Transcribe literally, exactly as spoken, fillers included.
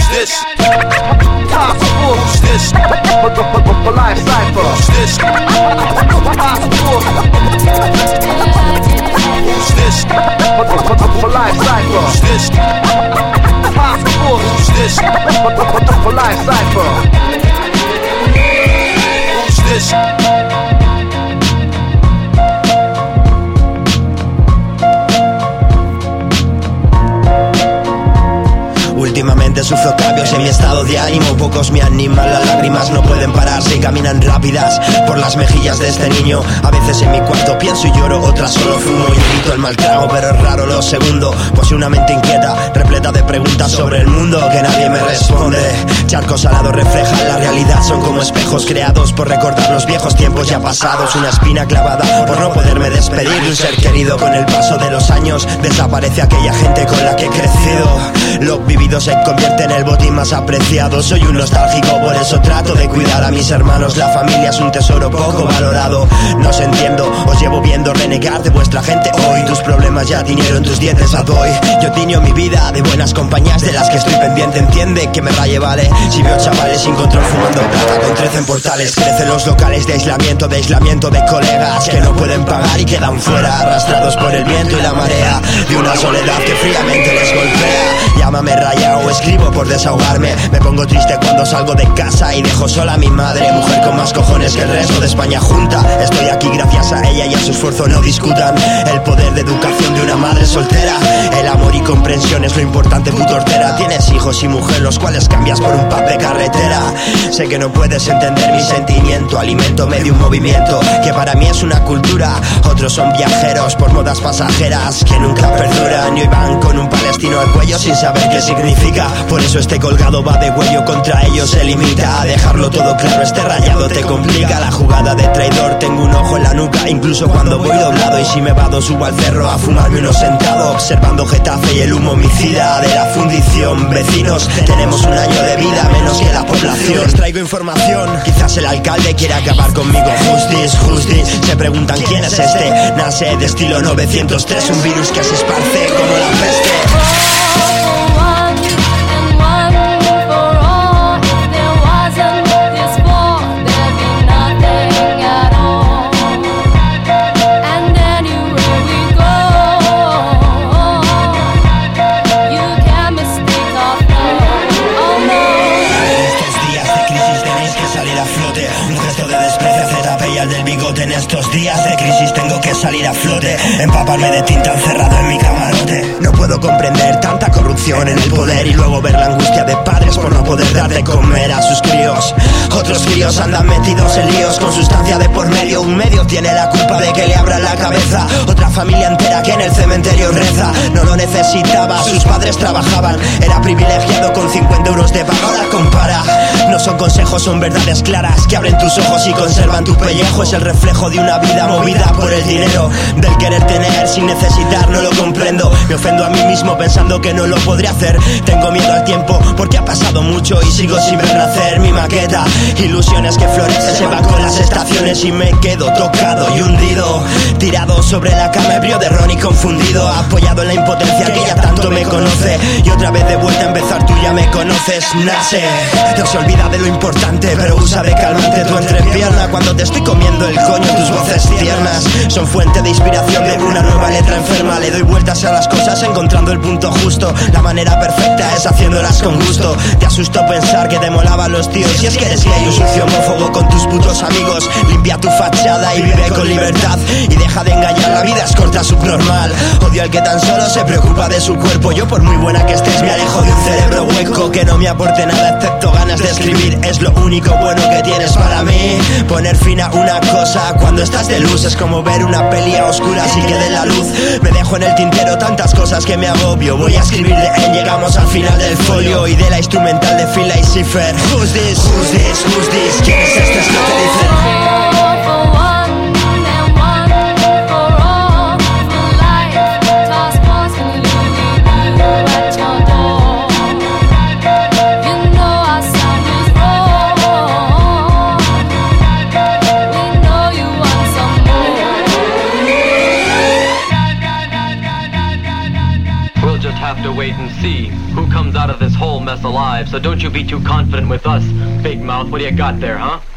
this? Possible. Who's this? For life cipher. Who's this? Possible. Who's this? For life cipher. Who's this? Possible. Who's this? For life cipher. Who's this? Últimamente sufro cambios en mi estado de ánimo. Pocos me animan, las lágrimas no pueden pararse y caminan rápidas por las mejillas de este niño. A veces en mi cuarto pienso y lloro, otras solo fumo y evito el mal trago. Pero es raro lo segundo, posee una mente inquieta, repleta de preguntas sobre el mundo que nadie me responde. Charcos alados reflejan la realidad, son como espejos creados por recordar los viejos tiempos ya pasados. Una espina clavada por no poderme despedir de un ser querido. Con el paso de los años desaparece aquella gente con la que he crecido. Lo vivido se convierte en el botín más apreciado. Soy un nostálgico, por eso trato de cuidar a mis hermanos. La familia es un tesoro poco valorado. No os entiendo, os llevo viendo renegar de vuestra gente hoy. Tus problemas ya tiñeron tus dientes a doy. Yo tiño mi vida de buenas compañías de las que estoy pendiente. Entiende que me raye, vale. Si veo chavales sin control fumando plata con trece en portales. Crecen los locales de aislamiento, de aislamiento de colegas que no pueden pagar y quedan fuera, arrastrados por el viento y la marea de una soledad que fríamente les golpea. Llámame rayado, escribo por desahogarme. Me pongo triste cuando salgo de casa y dejo sola a mi madre, mujer con más cojones que el resto de España junta. Estoy aquí gracias a ella y a su esfuerzo, no discutan el poder de educación de una madre soltera. El amor y comprensión es lo importante, puto hortera. Tienes hijos y mujer los cuales cambias por un pub de carretera. Sé que no puedes entender mi sentimiento, alimento medio un movimiento que para mí es una cultura. Otros son viajeros por modas pasajeras que nunca perduran y hoy van con un palestino al cuello sin saber qué significa. Por eso este colgado va de huello, contra ellos se limita a dejarlo todo claro. Este rayado te complica la jugada de traidor. Tengo un ojo en la nuca incluso cuando voy doblado, y si me vado subo al cerro a fumarme uno sentado, observando Getafe y el humo homicida de la fundición. Vecinos, tenemos un año de vida menos que la población. Les traigo información, quizás el alcalde quiere acabar conmigo. Justice, justice, se preguntan quién es este. Nace de estilo novecientos tres, un virus que se esparce como la peste. En estos días de crisis tengo que salir a flote, empaparme de tinta encerrado en mi camarote. No puedo comprender tanta corrupción en el poder y luego ver la angustia de padres por no poder dar de comer a sus críos. Otros críos andan metidos en líos con sustancia de por medio. Un medio tiene la culpa de que le abran la cabeza. Otra familia entera que en el cementerio reza. No lo necesitaba, sus padres trabajaban. Era privilegiado con cincuenta euros de paga, ahora compara. No son consejos, son verdades claras que abren tus ojos y conservan tu pellejo. Es el reflejo de una vida movida por el dinero, del querer tener sin necesitar. No lo comprendo, me ofendo a mí mismo pensando que no lo podré hacer. Tengo miedo al tiempo porque ha pasado mucho y sigo sin ver nacer mi maqueta. Ilusiones que florecen, se van con las estaciones y me quedo tocado y hundido, tirado sobre la cama, ebrio de ron y confundido, apoyado en la impotencia que ya tanto me conoce. Y otra vez de vuelta a empezar, tú ya me conoces. Nace, no se olvida de lo importante, pero usa de calmante tu entrepierna. Cuando te estoy comiendo el coño, tus voces tiernas son fuente de inspiración de una nueva letra enferma. Le doy vueltas a las cosas encontrando el punto justo. La manera perfecta es haciéndolas con gusto. Te asustó pensar que te molaban los tíos. Si es que eres gay, un sucio homófobo con tus putos amigos. Limpia tu fachada y vive con libertad. Y deja de engañar, la vida es corta, subnormal. Odio al que tan solo se preocupa de su cuerpo. Yo por muy buena que estés me alejo de un cerebro hueco que no me aporte nada excepto ganas de escribir. Es lo único bueno que tienes para mí. Poner fin a una cosa cuando estás de luz es como ver una peli a oscuras y que de la luz. Me dejo en el tintero tantas cosas que me agobio. Voy a escribir de él, llegamos al final del folio y de la instrumental de Fila y Cipher. Who's this? Who's this? Who's this? ¿Quién es este? Es lo que dicen. Wait and see who comes out of this hole mess alive, so don't you be too confident with us. Big mouth, what do you got there, huh?